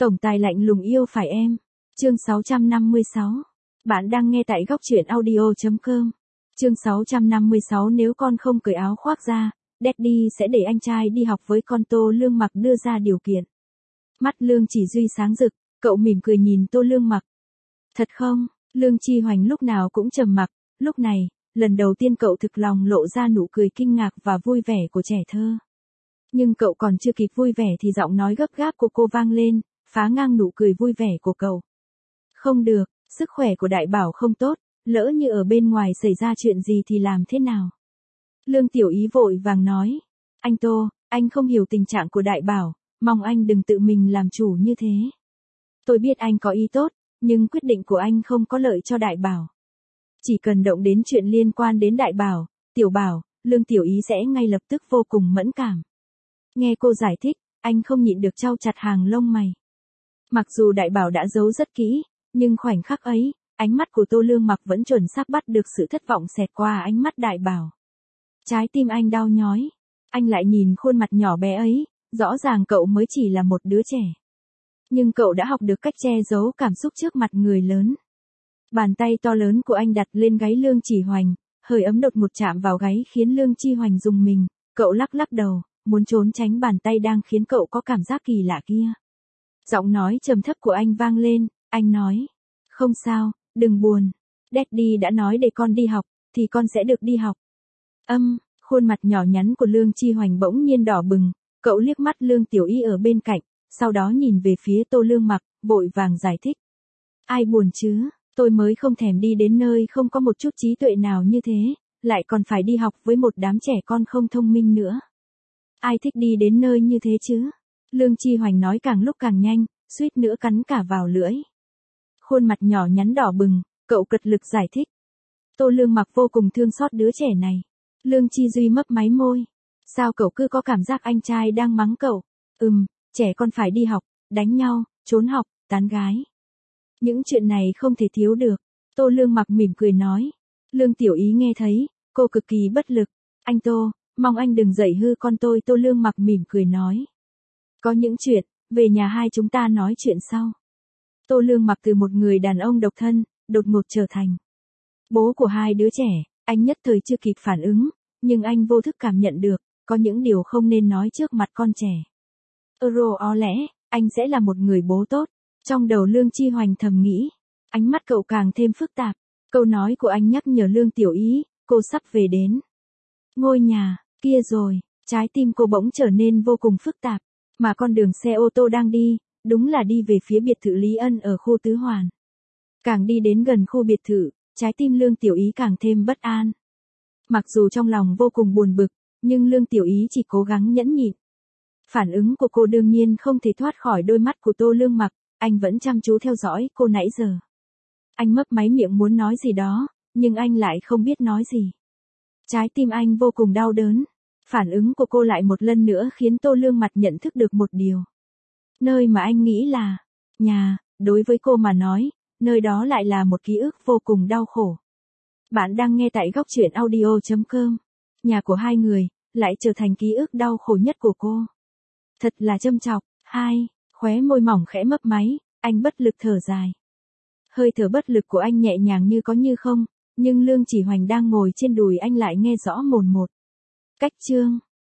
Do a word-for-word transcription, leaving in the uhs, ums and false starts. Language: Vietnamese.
Tổng tài lạnh lùng yêu phải em. Chương sáu trăm năm mươi sáu. Bạn đang nghe tại góc truyện audio chấm com. Chương sáu trăm năm mươi sáu nếu con không cởi áo khoác ra, Daddy sẽ để anh trai đi học với con. Tô Lương Mặc đưa ra điều kiện. Mắt Lương Chỉ Duy sáng rực, cậu mỉm cười nhìn Tô Lương Mặc. Thật không? Lương Chi Hoành lúc nào cũng trầm mặc, lúc này, lần đầu tiên cậu thực lòng lộ ra nụ cười kinh ngạc và vui vẻ của trẻ thơ. Nhưng cậu còn chưa kịp vui vẻ thì giọng nói gấp gáp của cô vang lên, phá ngang nụ cười vui vẻ của cậu. Không được, sức khỏe của Đại Bảo không tốt, lỡ như ở bên ngoài xảy ra chuyện gì thì làm thế nào? Lương Tiểu Ý vội vàng nói. Anh Tô, anh không hiểu tình trạng của Đại Bảo, mong anh đừng tự mình làm chủ như thế. Tôi biết anh có ý tốt, nhưng quyết định của anh không có lợi cho Đại Bảo. Chỉ cần động đến chuyện liên quan đến Đại Bảo, Tiểu Bảo, Lương Tiểu Ý sẽ ngay lập tức vô cùng mẫn cảm. Nghe cô giải thích, anh không nhịn được chau chặt hàng lông mày. Mặc dù Đại Bảo đã giấu rất kỹ, nhưng khoảnh khắc ấy, ánh mắt của Tô Lương Mặc vẫn chuẩn xác bắt được sự thất vọng xẹt qua ánh mắt Đại Bảo. Trái tim anh đau nhói. Anh lại nhìn khuôn mặt nhỏ bé ấy, rõ ràng cậu mới chỉ là một đứa trẻ. Nhưng cậu đã học được cách che giấu cảm xúc trước mặt người lớn. Bàn tay to lớn của anh đặt lên gáy Lương Chỉ Hoành, hơi ấm đột một chạm vào gáy khiến Lương Chi Hoành rùng mình, cậu lắc lắc đầu, muốn trốn tránh bàn tay đang khiến cậu có cảm giác kỳ lạ kia. Giọng nói trầm thấp của anh vang lên, anh nói, không sao, đừng buồn, Daddy đã nói để con đi học, thì con sẽ được đi học. Âm, khuôn mặt nhỏ nhắn của Lương Chi Hoành bỗng nhiên đỏ bừng, cậu liếc mắt Lương Tiểu Y ở bên cạnh, sau đó nhìn về phía Tô Lương Mặc, vội vàng giải thích. Ai buồn chứ, tôi mới không thèm đi đến nơi không có một chút trí tuệ nào như thế, lại còn phải đi học với một đám trẻ con không thông minh nữa. Ai thích đi đến nơi như thế chứ? Lương Chi Hoành nói càng lúc càng nhanh, suýt nữa cắn cả vào lưỡi. Khuôn mặt nhỏ nhắn đỏ bừng, cậu cật lực giải thích. Tô Lương Mặc vô cùng thương xót đứa trẻ này. Lương Chi Duy mấp máy môi. Sao cậu cứ có cảm giác anh trai đang mắng cậu? Ừm, trẻ con phải đi học, đánh nhau, trốn học, tán gái. Những chuyện này không thể thiếu được. Tô Lương Mặc mỉm cười nói. Lương Tiểu Ý nghe thấy, cô cực kỳ bất lực. Anh Tô, mong anh đừng dạy hư con tôi. Tô Lương Mặc mỉm cười nói. Có những chuyện, về nhà hai chúng ta nói chuyện sau. Tô Lương Mặc từ một người đàn ông độc thân, đột ngột trở thành bố của hai đứa trẻ, anh nhất thời chưa kịp phản ứng, nhưng anh vô thức cảm nhận được, có những điều không nên nói trước mặt con trẻ. Euro ó lẽ, anh sẽ là một người bố tốt, trong đầu Lương Chi Hoành thầm nghĩ, ánh mắt cậu càng thêm phức tạp, câu nói của anh nhắc nhở Lương Tiểu Ý, cô sắp về đến ngôi nhà, kia rồi, trái tim cô bỗng trở nên vô cùng phức tạp, mà con đường xe ô tô đang đi, đúng là đi về phía biệt thự Lý Ân ở khu Tứ Hoàn. Càng đi đến gần khu biệt thự, trái tim Lương Tiểu Ý càng thêm bất an. Mặc dù trong lòng vô cùng buồn bực, nhưng Lương Tiểu Ý chỉ cố gắng nhẫn nhịn. Phản ứng của cô đương nhiên không thể thoát khỏi đôi mắt của Tô Lương Mặc, anh vẫn chăm chú theo dõi cô nãy giờ. Anh mấp máy miệng muốn nói gì đó, nhưng anh lại không biết nói gì. Trái tim anh vô cùng đau đớn. Phản ứng của cô lại một lần nữa khiến Tô Lương Mặc nhận thức được một điều. Nơi mà anh nghĩ là nhà, đối với cô mà nói, nơi đó lại là một ký ức vô cùng đau khổ. Bạn đang nghe tại góc truyện audio chấm com. Nhà của hai người, lại trở thành ký ức đau khổ nhất của cô. Thật là châm chọc. Hai, khóe môi mỏng khẽ mấp máy, anh bất lực thở dài. Hơi thở bất lực của anh nhẹ nhàng như có như không, nhưng Lương Chỉ Hoành đang ngồi trên đùi anh lại nghe rõ mồn một. Cách chương.